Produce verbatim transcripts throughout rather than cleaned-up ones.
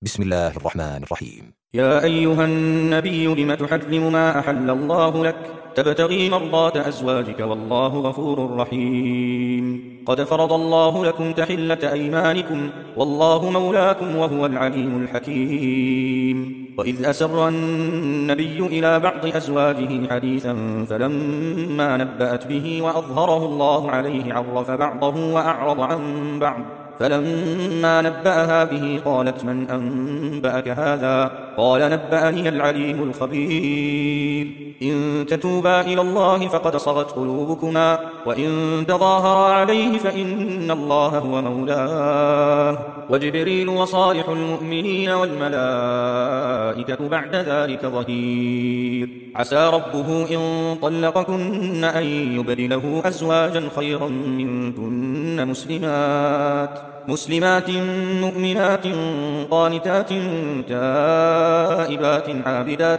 بسم الله الرحمن الرحيم. يا أيها النبي لم تحرم ما أحل الله لك تبتغي مرضات أزواجك والله غفور رحيم. قد فرض الله لكم تحلة أيمانكم والله مولاكم وهو العليم الحكيم. وإذ أسر النبي إلى بعض أزواجه حديثا فلما نبأت به وأظهره الله عليه عرف بعضه وأعرض عن بعض فلما نبأها به قالت من أنبأك هذا؟ قال نبأني العليم الخبير. إن تتوبا إلى الله فقد صغت قلوبكما وإن تظاهرا عليه فإن الله هو مولاه وجبريل وصالح المؤمنين والملائكة بعد ذلك ظهير. عسى ربه إن طلقكن أن يبدله أزواجا خيرا منكن مسلمات مسلمات مؤمنات قانتات تائبات عابدات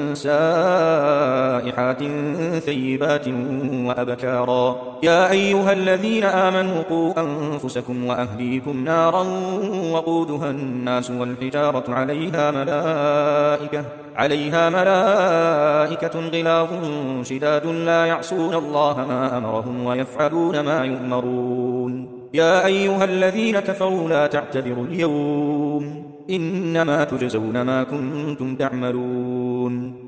سائحات ثيبات وأبكارا. يا أيها الذين آمنوا قوا أنفسكم وأهليكم نارا وقودها الناس والحجارة عليها ملائكة عليها ملائكة غلاظ شداد لا يعصون الله ما أمرهم ويفعلون ما يؤمرون. يا أيها الذين كفروا لا تعتذروا اليوم إنما تجزون ما كنتم تعملون.